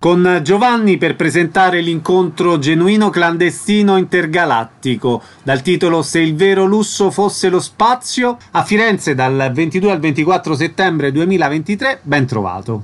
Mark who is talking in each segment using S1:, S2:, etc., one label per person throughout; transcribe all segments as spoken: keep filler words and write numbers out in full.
S1: con Giovanni per presentare l'incontro genuino clandestino intergalattico dal titolo Se il vero lusso fosse lo spazio, a Firenze dal ventidue al ventiquattro settembre duemilaventitré. Ben trovato.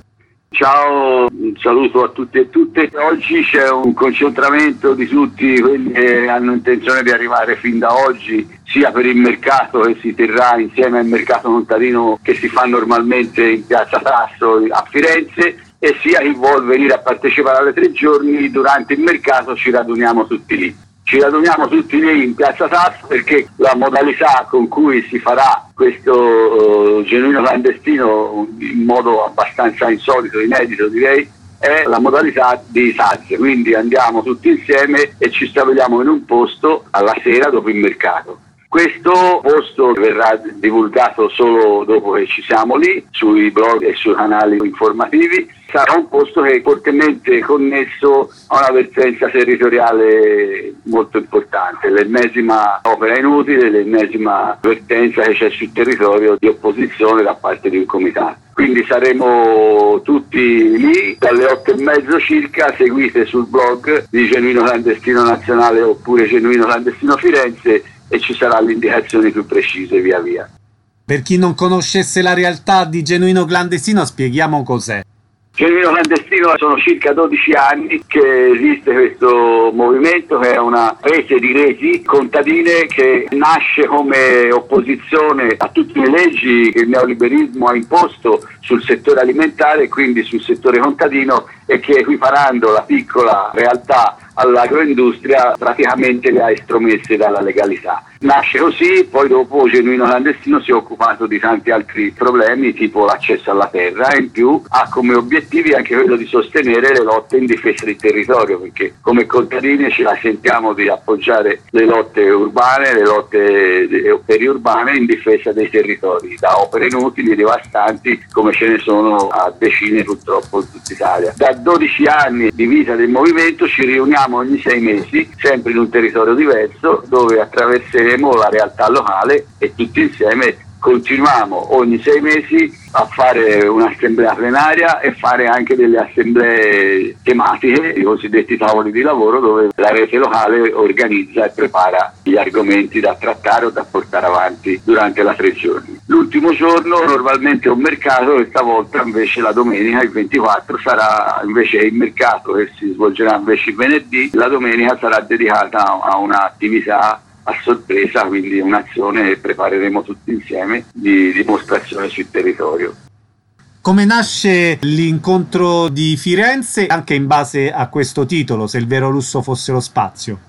S2: Ciao, un saluto a tutti e tutte. Oggi c'è un concentramento di tutti quelli che hanno intenzione di arrivare fin da oggi, sia per il mercato che si terrà insieme al mercato contadino che si fa normalmente in Piazza Tasso a Firenze, e sia chi vuol venire a partecipare alle tre giorni. Durante il mercato ci raduniamo tutti lì. Ci raduniamo tutti lì in Piazza Tasso perché la modalità con cui si farà questo uh, genuino clandestino, in modo abbastanza insolito, inedito direi, è la modalità di S A Z. Quindi andiamo tutti insieme e ci stabiliamo in un posto alla sera dopo il mercato. Questo posto verrà divulgato solo dopo che ci siamo lì, sui blog e sui canali informativi. Sarà un posto che è fortemente connesso a una vertenza territoriale molto importante, l'ennesima opera inutile, l'ennesima vertenza che c'è sul territorio di opposizione da parte di un comitato. Quindi saremo tutti lì dalle otto e mezzo circa. Seguite sul blog di Genuino Clandestino Nazionale oppure Genuino Clandestino Firenze e ci saranno le indicazioni più precise via via.
S1: Per chi non conoscesse la realtà di Genuino Clandestino, spieghiamo cos'è.
S2: Genuino Clandestino sono circa dodici anni che esiste questo movimento, che è una rete di reti contadine che nasce come opposizione a tutte le leggi che il neoliberismo ha imposto sul settore alimentare e quindi sul settore contadino, e che, equiparando la piccola realtà all'agroindustria, praticamente le ha estromesse dalla legalità. Nasce così, poi dopo Genuino Clandestino si è occupato di tanti altri problemi, tipo l'accesso alla terra, e in più ha come obiettivi anche quello di sostenere le lotte in difesa del territorio, perché come contadini ce la sentiamo di appoggiare le lotte urbane, le lotte periurbane in difesa dei territori, da opere inutili, devastanti, come ce ne sono a decine purtroppo in tutta Italia. Da dodici anni di vita del movimento ci riuniamo ogni sei mesi, sempre in un territorio diverso, dove attraverseremo la realtà locale e tutti insieme continuiamo ogni sei mesi a fare un'assemblea plenaria e fare anche delle assemblee tematiche, i cosiddetti tavoli di lavoro, dove la rete locale organizza e prepara gli argomenti da trattare o da portare avanti durante la tre giorni. L'ultimo giorno normalmente è un mercato, e stavolta invece la domenica, il ventiquattro, sarà invece il mercato che si svolgerà invece il venerdì. La domenica sarà dedicata a un'attività a sorpresa, quindi un'azione che prepareremo tutti insieme di dimostrazione sul territorio.
S1: Come nasce l'incontro di Firenze, anche in base a questo titolo, Se il vero lusso fosse lo spazio?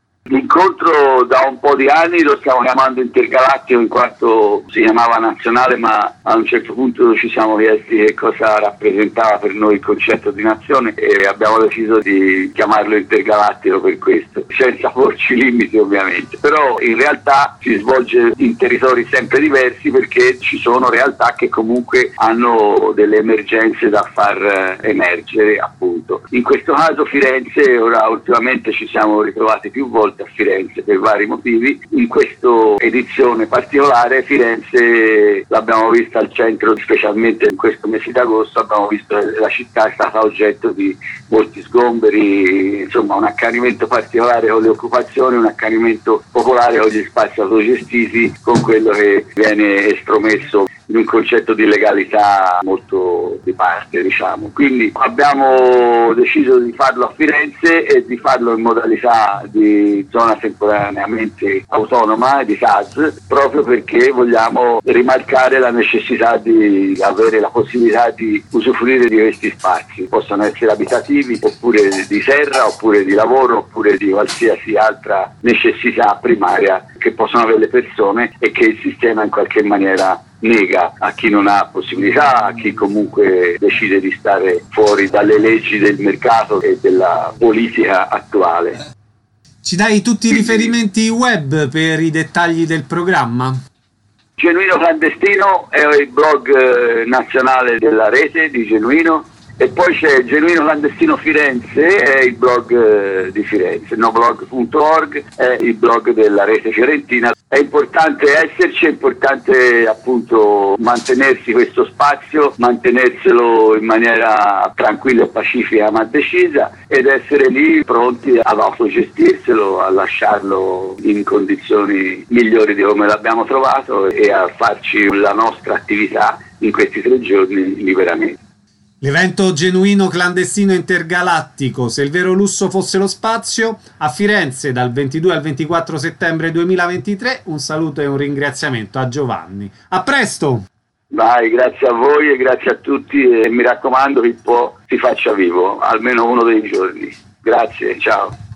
S2: L'incontro da un po' di anni lo stiamo chiamando intergalattico, in quanto si chiamava nazionale, ma a un certo punto ci siamo chiesti che cosa rappresentava per noi il concetto di nazione e abbiamo deciso di chiamarlo intergalattico per questo, senza porci limiti ovviamente. Però in realtà si svolge in territori sempre diversi, perché ci sono realtà che comunque hanno delle emergenze da far emergere, appunto. In questo caso Firenze, ora ultimamente ci siamo ritrovati più volte a Firenze per vari motivi. In questa edizione particolare Firenze l'abbiamo vista al centro, specialmente in questo mese d'agosto abbiamo visto che la città è stata oggetto di molti sgomberi, insomma un accanimento particolare con le occupazioni, un accanimento popolare con gli spazi autogestiti, con quello che viene estromesso in un concetto di legalità molto di parte, diciamo. Quindi abbiamo deciso di farlo a Firenze e di farlo in modalità di zona temporaneamente autonoma, di S A Z, proprio perché vogliamo rimarcare la necessità di avere la possibilità di usufruire di questi spazi. Possono essere abitativi, oppure di terra, oppure di lavoro, oppure di qualsiasi altra necessità primaria che possono avere le persone e che il sistema in qualche maniera nega a chi non ha possibilità, a chi comunque decide di stare fuori dalle leggi del mercato e della politica attuale.
S1: Ci dai tutti i riferimenti web per i dettagli del programma?
S2: Genuino Clandestino è il blog nazionale della rete di Genuino, E poi c'è Genuino Clandestino Firenze, è il blog eh, di Firenze, noblog punto org è il blog della rete fiorentina. È importante esserci, è importante appunto mantenersi questo spazio, mantenerselo in maniera tranquilla e pacifica ma decisa, ed essere lì pronti ad autogestirselo, a lasciarlo in condizioni migliori di come l'abbiamo trovato e a farci la nostra attività in questi tre giorni liberamente.
S1: L'evento Genuino Clandestino Intergalattico, se il vero lusso fosse lo spazio, a Firenze dal ventidue al ventiquattro settembre duemilaventitré. Un saluto e un ringraziamento a Giovanni. A presto!
S2: Vai, grazie a voi e grazie a tutti, e mi raccomando che il po' si faccia vivo, almeno uno dei giorni. Grazie, ciao.